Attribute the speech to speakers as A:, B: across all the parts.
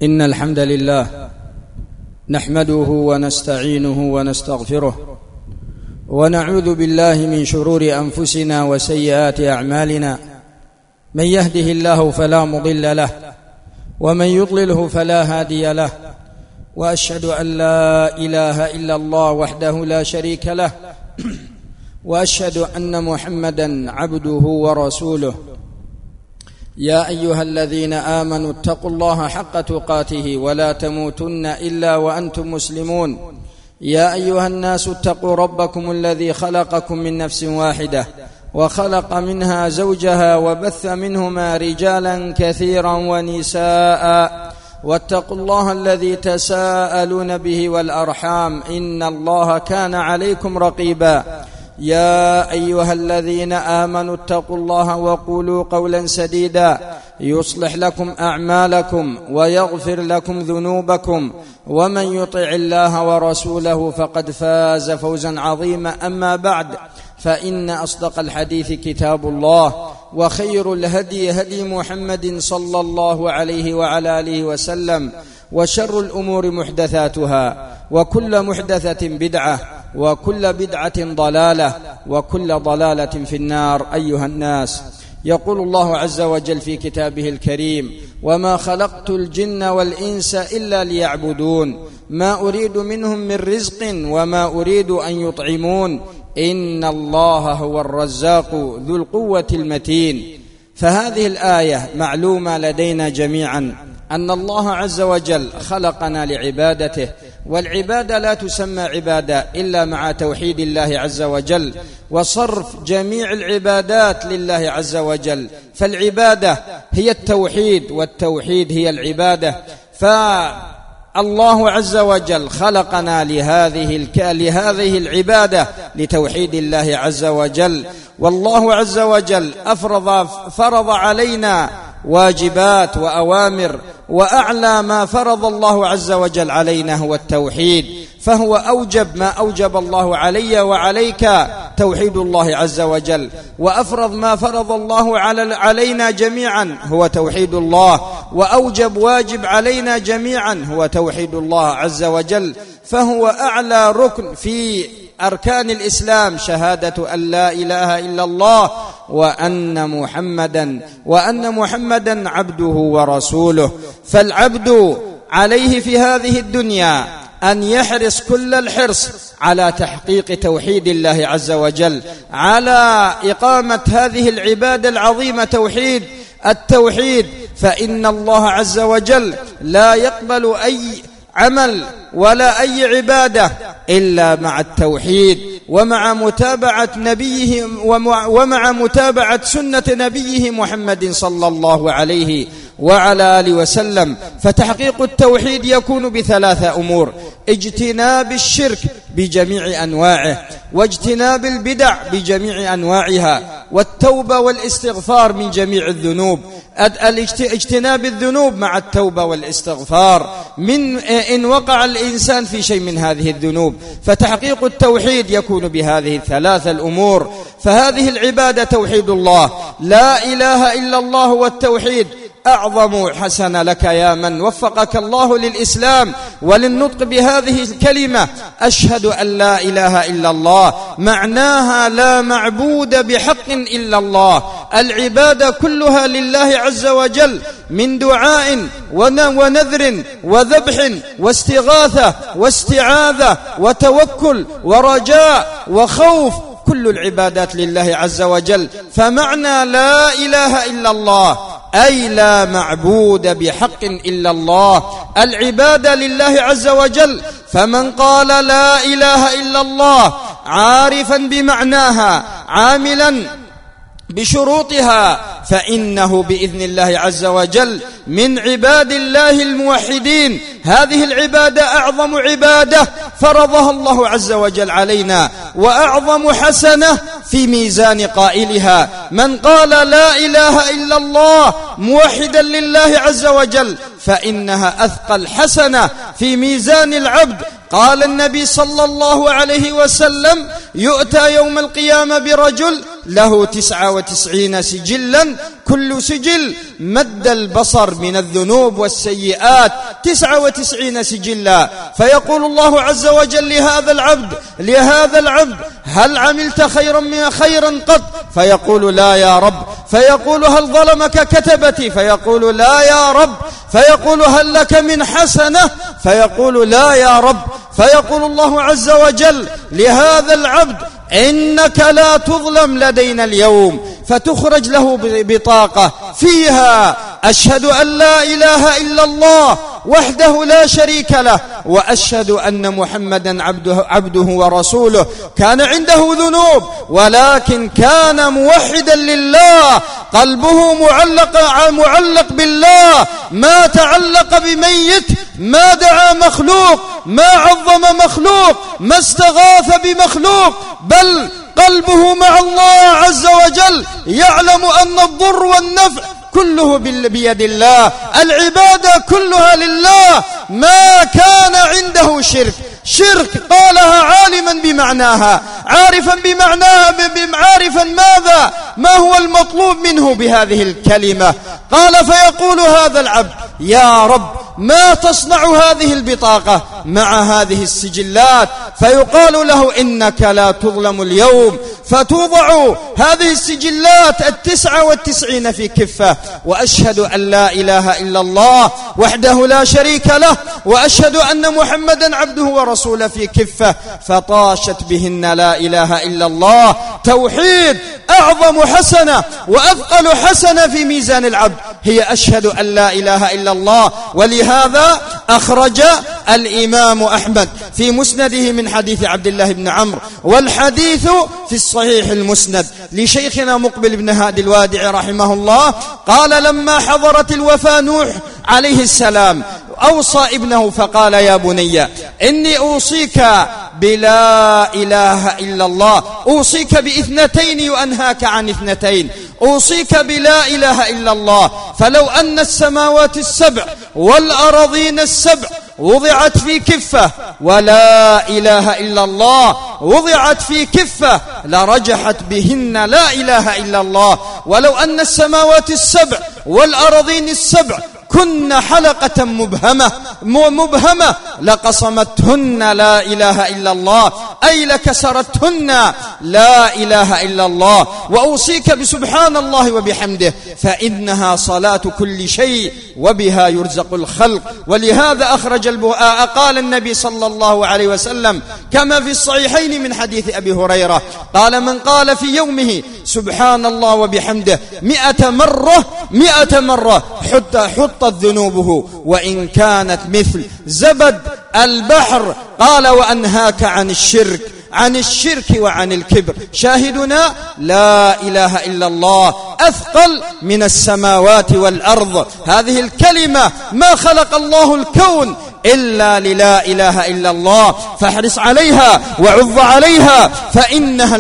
A: إن الحمد لله نحمده ونستعينه ونستغفره ونعوذ بالله من شرور أنفسنا وسيئات أعمالنا. من يهده الله فلا مضل له ومن يضلله فلا هادي له، وأشهد أن لا إله إلا الله وحده لا شريك له، وأشهد أن محمدا عبده ورسوله. يا أيها الذين آمنوا اتقوا الله حق تقاته ولا تموتن إلا وأنتم مسلمون. يا أيها الناس اتقوا ربكم الذي خلقكم من نفس واحدة وخلق منها زوجها وبث منهما رجالا كثيرا ونساء، واتقوا الله الذي تساءلون به والأرحام إن الله كان عليكم رقيبا. يا أيها الذين آمنوا اتقوا الله وقولوا قولا سديدا يصلح لكم أعمالكم ويغفر لكم ذنوبكم، ومن يطع الله ورسوله فقد فاز فوزا عظيما. أما بعد، فإن أصدق الحديث كتاب الله، وخير الهدي هدي محمد صلى الله عليه وعلى آله وسلم، وشر الأمور محدثاتها، وكل محدثة بدعة، وكل بدعة ضلالة، وكل ضلالة في النار. أيها الناس، يقول الله عز وجل في كتابه الكريم: وما خلقت الجن والإنس إلا ليعبدون ما أريد منهم من رزق وما أريد أن يطعمون إن الله هو الرزاق ذو القوة المتين. فهذه الآية معلومة لدينا جميعا أن الله عز وجل خلقنا لعبادته، والعبادة لا تسمى عبادة إلا مع توحيد الله عز وجل وصرف جميع العبادات لله عز وجل. فالعبادة هي التوحيد، والتوحيد هي العبادة. فالله عز وجل خلقنا لهذه العبادة، لتوحيد الله عز وجل. والله عز وجل فرض علينا واجبات وأوامر، وأعلى ما فرض الله عز وجل علينا هو التوحيد، فهو أوجب ما أوجب الله علي وعليك توحيد الله عز وجل، وأفرض ما فرض الله علينا جميعا هو توحيد الله، وأوجب واجب علينا جميعا هو توحيد الله عز وجل. فهو أعلى ركن في أركان الإسلام، شهادة أن لا إله إلا الله وأن محمدا عبده ورسوله. فالعبد عليه في هذه الدنيا أن يحرص كل الحرص على تحقيق توحيد الله عز وجل، على إقامة هذه العبادة العظيمة، التوحيد. فإن الله عز وجل لا يقبل أي عمل ولا أي عبادة إلا مع التوحيد، ومع متابعة نبيه ومع متابعة سنة نبيه محمد صلى الله عليه وعلى آله وسلم. فتحقيق التوحيد يكون بثلاثة أمور: اجتناب الشرك بجميع أنواعه، واجتناب البدع بجميع أنواعها، والتوبة والاستغفار من جميع الذنوب. اجتناب الذنوب مع التوبة والاستغفار من إن وقع الإنسان في شيء من هذه الذنوب. فتحقيق التوحيد يكون بهذه الثلاثة الأمور. فهذه العبادة توحيد الله، لا إله إلا الله، والتوحيد أعظم حسنة لك يا من وفقك الله للإسلام وللنطق بهذه الكلمة: أشهد أن لا إله إلا الله. معناها لا معبود بحق إلا الله، العبادة كلها لله عز وجل، من دعاء ونذر وذبح واستغاثة واستعاذة وتوكل ورجاء وخوف، كل العبادات لله عز وجل. فمعنى لا إله إلا الله أي لا معبود بحق إلا الله، العبادة لله عز وجل. فمن قال لا إله إلا الله عارفا بمعناها عاملا بشروطها فإنه بإذن الله عز وجل من عباد الله الموحدين. هذه العبادة أعظم عبادة فرضها الله عز وجل علينا، وأعظم حسنة في ميزان قائلها. من قال لا إله إلا الله موحدا لله عز وجل فإنها أثقل حسنة في ميزان العبد. قال النبي صلى الله عليه وسلم: يؤتى يوم القيامة برجل له 99 سجلا، كل سجل مد البصر من الذنوب والسيئات، 99 سجلا. فيقول الله عز وجل لهذا العبد هل عملت خيرا قط؟ فيقول لا يا رب. فيقول هل ظلمك كتبتي؟ فيقول لا يا رب. فيقول هل لك من حسنة؟ فيقول لا يا رب. فيقول الله عز وجل لهذا العبد إنك لا تظلم لدينا اليوم، فتخرج له بطاقة فيها أشهد أن لا إله إلا الله وحده لا شريك له، وأشهد أن محمدا عبده ورسوله. كان عنده ذنوب ولكن كان موحدا لله، قلبه معلق بالله، ما تعلق بميت، ما دعا مخلوق، ما عظم مخلوق، ما استغاث بمخلوق، بل قلبه مع الله عز وجل، يعلم أن الضر والنفع كله بيد الله، العبادة كلها لله. ما كان عنده شرك قالها عالما بمعناها، عارفا بمعناها، عارفا ما هو المطلوب منه بهذه الكلمة. قال فيقول هذا العبد يا رب ما تصنع هذه البطاقة مع هذه السجلات؟ فيقال له إنك لا تظلم اليوم، فتوضع هذه السجلات 99 في كفة، وأشهد أن لا إله إلا الله وحده لا شريك له، وأشهد أن محمدا عبده ورسوله في كفة، فطاشت بهن لا إله إلا الله. توحيد أعظم حسنة وأثقل حسنة في ميزان العبد هي أشهد أن لا إله إلا الله. ولهذا أخرج الإمام أحمد في مسنده من حديث عبد الله بن عمرو، والحديث في الصحيح المسند لشيخنا مقبل بن هادي الوادعي رحمه الله. قال لما حضرت الوفاة نوح عليه السلام أوصى ابنه فقال يا بني إني أوصيك بلا إله إلا الله، أوصيك ب2 وأنهاك عن 2، أوصيك بلا إله إلا الله. فلو أن السماوات السبع والأراضين السبع وضعت في كفة ولا إله إلا الله وضعت في كفة لرجحت بهن لا إله إلا الله. ولو أن السماوات السبع والأراضين السبع كن حلقة مبهمة لقصمتهن لا إله إلا الله، أي لكسرتهن لا إله إلا الله. وأوصيك بسبحان الله وبحمده، فإنها صلاة كل شيء وبها يرزق الخلق. ولهذا قال النبي صلى الله عليه وسلم كما في الصحيحين من حديث أبي هريرة قال من قال في يومه سبحان الله وبحمده 100 مرة حطت ذنوبه وإن كانت مثل زبد البحر. قال وأنهاك عن الشرك وعن الكبر. شاهدنا لا إله إلا الله أثقل من السماوات والأرض. هذه الكلمة ما خلق الله الكون إلا للا إله إلا الله، فاحرص عليها وعض عليها، فإنها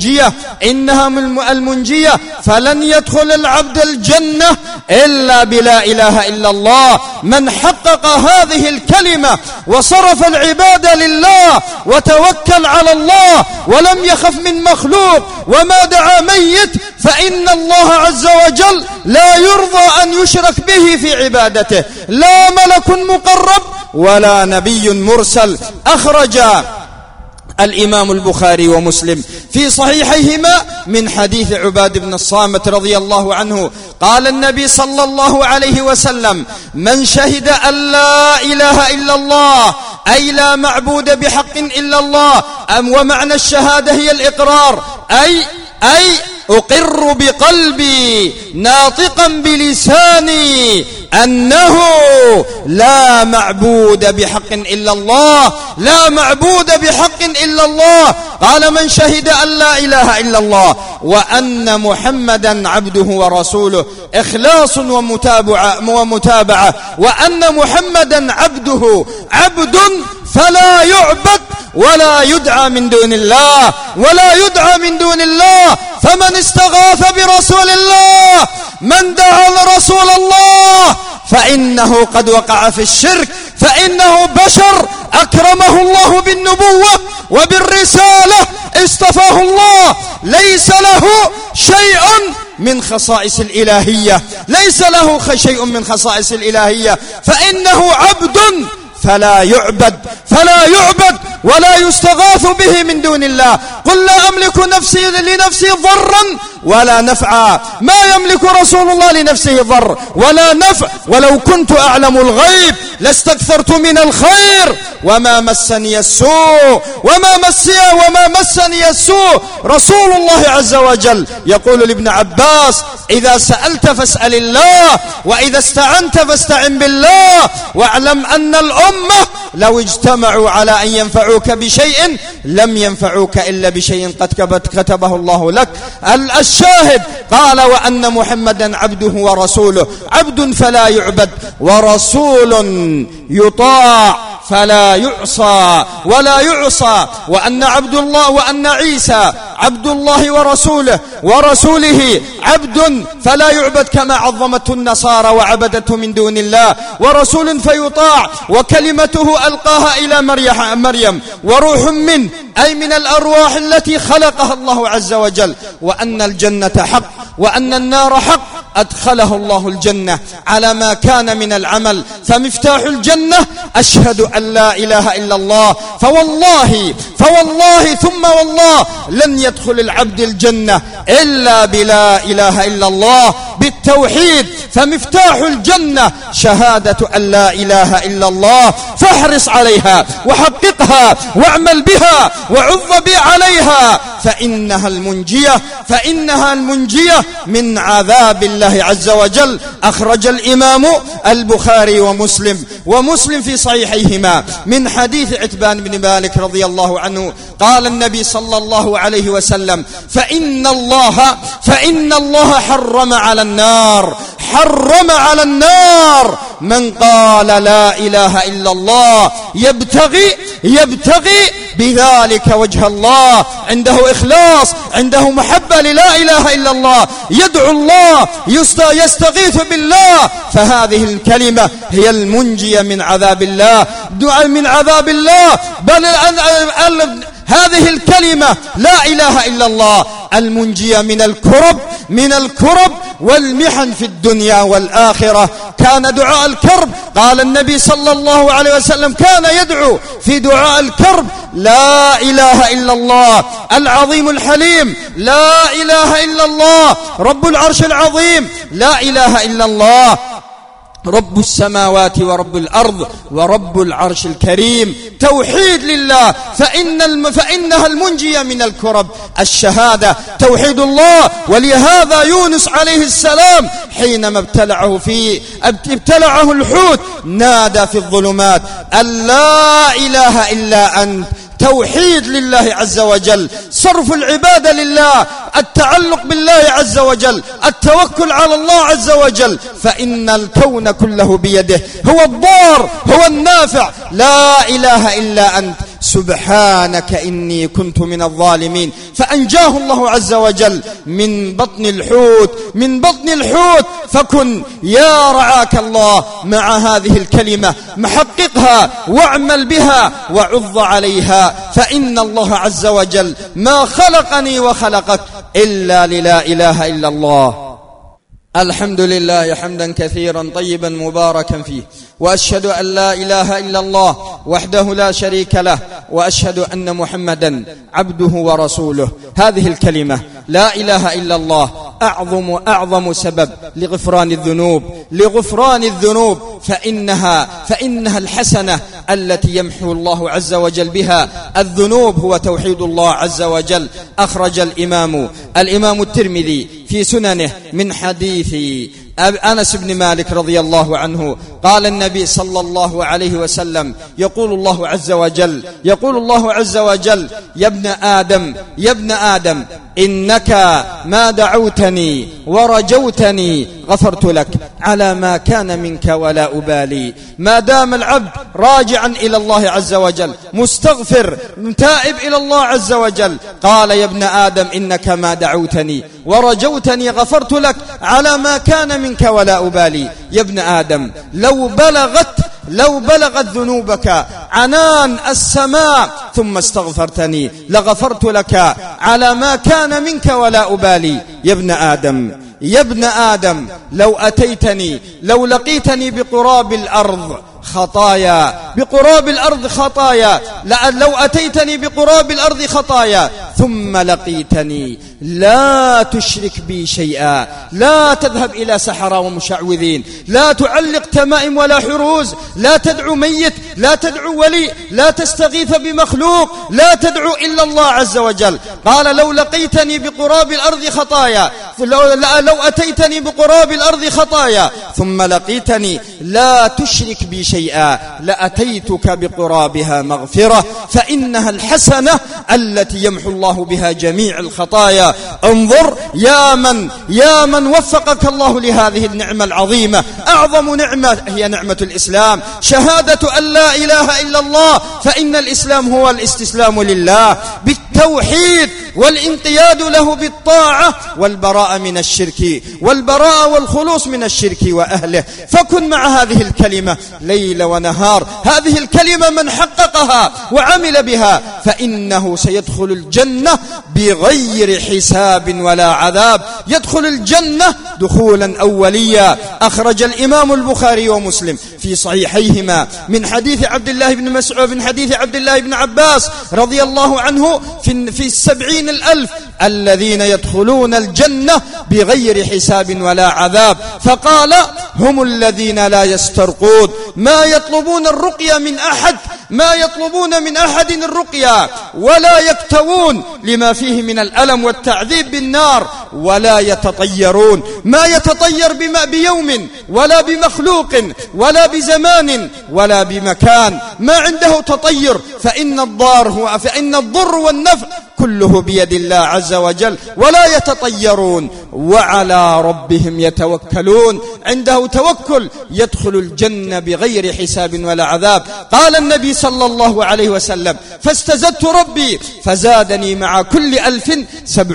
A: المنجية. فلن يدخل العبد الجنة إلا بلا إله إلا الله. من حقق هذه الكلمة وصرف العبادة لله وتوكل على الله ولم يخف من مخلوق وما دعا ميت، فإن الله عز وجل لا يرضى أن يشرك به في عبادته، لا ملك مقرب ولا نبي مرسل. أخرج الإمام البخاري ومسلم في صحيحيهما من حديث عباد بن الصامت رضي الله عنه قال النبي صلى الله عليه وسلم من شهد أن لا إله إلا الله أي لا معبود بحق إلا الله، ومعنى الشهادة هي الإقرار، أي أقر بقلبي ناطقا بلساني أنه لا معبود بحق إلا الله، لا معبود بحق إلا الله. قال من شهد أن لا إله إلا الله وأن محمدا عبده ورسوله، إخلاص ومتابعة، وأن محمدا عبد فلا يعبد ولا يدعى من دون الله، فمن استغاث برسول الله، من دعا لرسول الله، فإنه قد وقع في الشرك، فإنه بشر أكرمه الله بالنبوة وبالرسالة، اصطفاه الله، ليس له شيء من خصائص الإلهية، ليس له شيء من خصائص الإلهية، فإنه عبد فلا يعبد ولا يستغاث به من دون الله. قل لا أملك لنفسي ضرا ولا نفعا، ما يملك رسول الله لنفسه ضر ولا نفع، ولو كنت أعلم الغيب لاستكثرت من الخير وما مسني السوء وما مسني السوء. رسول الله عز وجل يقول لابن عباس: إذا سألت فاسأل الله، وإذا استعنت فاستعن بالله، واعلم أن الأمة لو اجتمعوا على أن ينفعوك بشيء لم ينفعوك إلا بشيء قد كتبه الله لك. الشاهد قال: وأن محمدا عبده ورسوله، عبد فلا يعبد، ورسول يطاع فلا يعصى ولا يعصى، وأن عيسى عبد الله ورسوله عبد فلا يعبد كما عظمته النصارى وعبدته من دون الله، ورسول فيطاع، وكلمته ألقاها إلى مريم، وروح منه، أي من الأرواح التي خلقها الله عز وجل. وأن الجنة حق وأن النار حق، أدخله الله الجنة على ما كان من العمل. فمفتاح الجنة أشهد أن لا إله إلا الله، فوالله ثم والله لن يدخل العبد الجنة إلا بلا إله إلا الله، بالتوحيد. فمفتاح الجنة شهادة أن لا إله إلا الله، فاحرص عليها وحققها واعمل بها وعظ عليها، فإنها المنجية من عذاب الله عز وجل. أخرج الإمام البخاري ومسلم في صحيحيهما من حديث عتبان بن مالك رضي الله عنه قال النبي صلى الله عليه وسلم: فإن الله حرم على النار من قال لا إله إلا الله يبتغي بذلك وجه الله، عنده إخلاص، عنده محبة للا إله إلا الله، يدعو الله، يستغيث بالله. فهذه الكلمة هي المنجية من عذاب الله، بل هذه الكلمة لا إله إلا الله المنجية من الكرب والمحن في الدنيا والآخرة. كان دعاء الكرب، قال النبي صلى الله عليه وسلم: كان يدعو في دعاء الكرب: لا إله إلا الله العظيم الحليم، لا إله إلا الله رب العرش العظيم، لا إله إلا الله رب السماوات ورب الأرض ورب العرش الكريم. توحيد لله، فإنها المنجية من الكرب. الشهادة توحيد الله. ولهذا يونس عليه السلام حينما ابتلعه الحوت نادى في الظلمات أن لا إله إلا أنت. توحيد لله عز وجل، صرف العبادة لله، التعلق بالله عز وجل، التوكل على الله عز وجل، فإن الكون كله بيده، هو الضار هو النافع. لا إله إلا أنت سبحانك إني كنت من الظالمين. فأنجاه الله عز وجل من بطن الحوت. فكن يا رعاك الله مع هذه الكلمة، محققها واعمل بها وعظ عليها، فإن الله عز وجل ما خلقني وخلقك إلا للا إله إلا الله. الحمد لله حمدا كثيرا طيبا مباركا فيه، وأشهد أن لا إله إلا الله وحده لا شريك له، وأشهد أن محمدا عبده ورسوله. هذه الكلمة لا إله إلا الله أعظم سبب لغفران الذنوب، فإنها الحسنة التي يمحو الله عز وجل بها الذنوب، هو توحيد الله عز وجل. أخرج الإمام الترمذي في سننه من حديث أنس بن مالك رضي الله عنه قال النبي صلى الله عليه وسلم: يقول الله عز وجل: يا ابن آدم إنك ما دعوتني ورجوتني غفرت لك على ما كان منك ولا أبالي. ما دام العبد راجعا إلى الله عز وجل، مستغفر تائب إلى الله عز وجل، قال: يا ابن آدم إنك ما دعوتني ورجوتني غفرت لك على ما كان منك ولا أبالي. يا ابن آدم لو بلغت ذنوبك عنان السماء ثم استغفرتني لغفرت لك على ما كان منك ولا أبالي. يا ابن آدم لو لقيتني بقراب الأرض خطايا لو أتيتني بقراب الأرض خطايا ثم لقيتني لا تشرك بي شيئا، لا تذهب إلى سحرة ومشعوذين، لا تعلق تمائم ولا حروز، لا تدعو ميت، لا تدعو ولي، لا تستغيث بمخلوق، لا تدعو إلا الله عز وجل. قال لو لقيتني بقراب الأرض خطايا لو أتيتني بقراب الأرض خطايا ثم لقيتني لا تشرك بي شيئا لأتيتك بقرابها مغفرة، فإنها الحسنة التي يمحو الله بها جميع الخطايا. انظر يا من وفقك الله لهذه النعمة العظيمة. أعظم نعمة هي نعمة الإسلام، شهادة أن لا إله إلا الله، فإن الإسلام هو الاستسلام لله بالتوحيد والانقياد له بالطاعة والبراءة من الشرك والخلوص من الشرك وأهله. فكن مع هذه الكلمة ليل ونهار. هذه الكلمة من حققها وعمل بها فإنه سيدخل الجنة بغير حساب ولا عذاب، يدخل الجنة دخولا أوليا. أخرج الإمام البخاري ومسلم في صحيحيهما من حديث عبد الله بن مسعود من حديث عبد الله بن عباس رضي الله عنه في 70,000 الذين يدخلون الجنة بغير حساب ولا عذاب. فقال هم الذين لا يسترقون، ما يطلبون الرقية من أحد الرقية، ولا يكتوون لما فيه من الألم والتعذيب بالنار، ولا يتطيرون، ما يتطير بيوم ولا بمخلوق ولا بزمان ولا بمكان، ما عنده تطير، فإن الضر والنفع كله بيد الله عز وجل، ولا يتطيرون، وعلى ربهم يتوكلون، عنده توكل يدخل الجنة بغير حساب ولا عذاب. قال النبي صلى الله عليه وسلم فاستزدت ربي فزادني مع كل 1000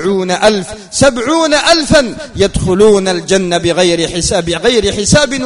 A: 70,000 يدخلون الجنة بغير حساب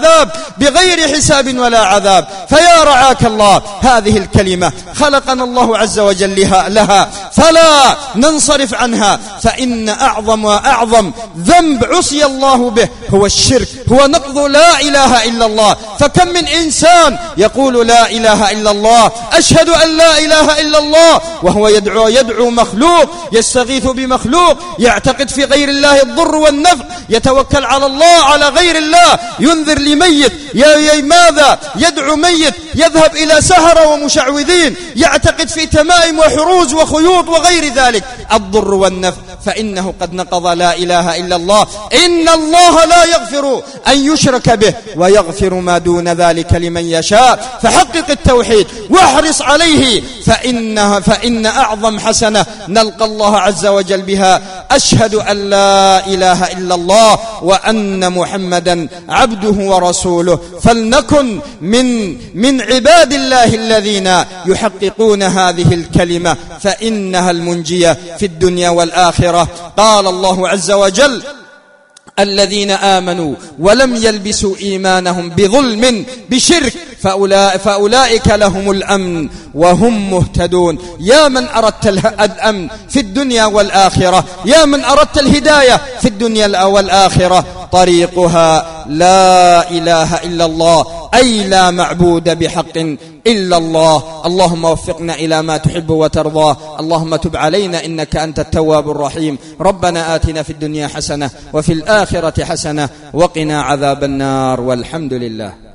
A: ولا عذاب. فيا رعاك الله، هذه الكلمة خلقنا الله عز وجل لها، فلا ننصرف عنها، فإن أعظم ذنب عصي الله به هو الشرك، هو نقض لا إله إلا الله. فكم من إنسان يقول لا إله إلا الله، أشهد أن لا إله إلا الله، وهو يدعو مخلوق، يستغيث بمخلوق، يعتقد في غير الله الضر والنفع، يتوكل على الله على غير الله، ينذر لميت، ماذا يدعو ميت، يذهب إلى سحرة ومشعوذين، يعتقد في تمائم وحروز وخيوط وغير ذلك الضر والنفع، فإنه قد نقض لا إله إلا الله. إن الله لا يغفر أن يشرك به ويغفر ما دون ذلك لمن يشاء. فحقق التوحيد واحرص عليه، فإن أعظم حسنة نلقى الله عز وجل بها أشهد أن لا إله إلا الله وأن محمدا عبده ورسوله. فلنكن من عباد الله الذين يحققون هذه الكلمة، فإنها المنجية في الدنيا والآخرة. قال الله عز وجل الذين آمنوا ولم يلبسوا إيمانهم بظلم بشرك فأولئك لهم الأمن وهم مهتدون. يا من أردت الأمن في الدنيا والآخرة، يا من أردت الهداية في الدنيا والآخرة، طريقها لا إله إلا الله، أي لا معبود بحق إلا الله. اللهم وفقنا إلى ما تحب وترضى، اللهم تب علينا إنك أنت التواب الرحيم. ربنا آتنا في الدنيا حسنة وفي الآخرة حسنة وقنا عذاب النار، والحمد لله.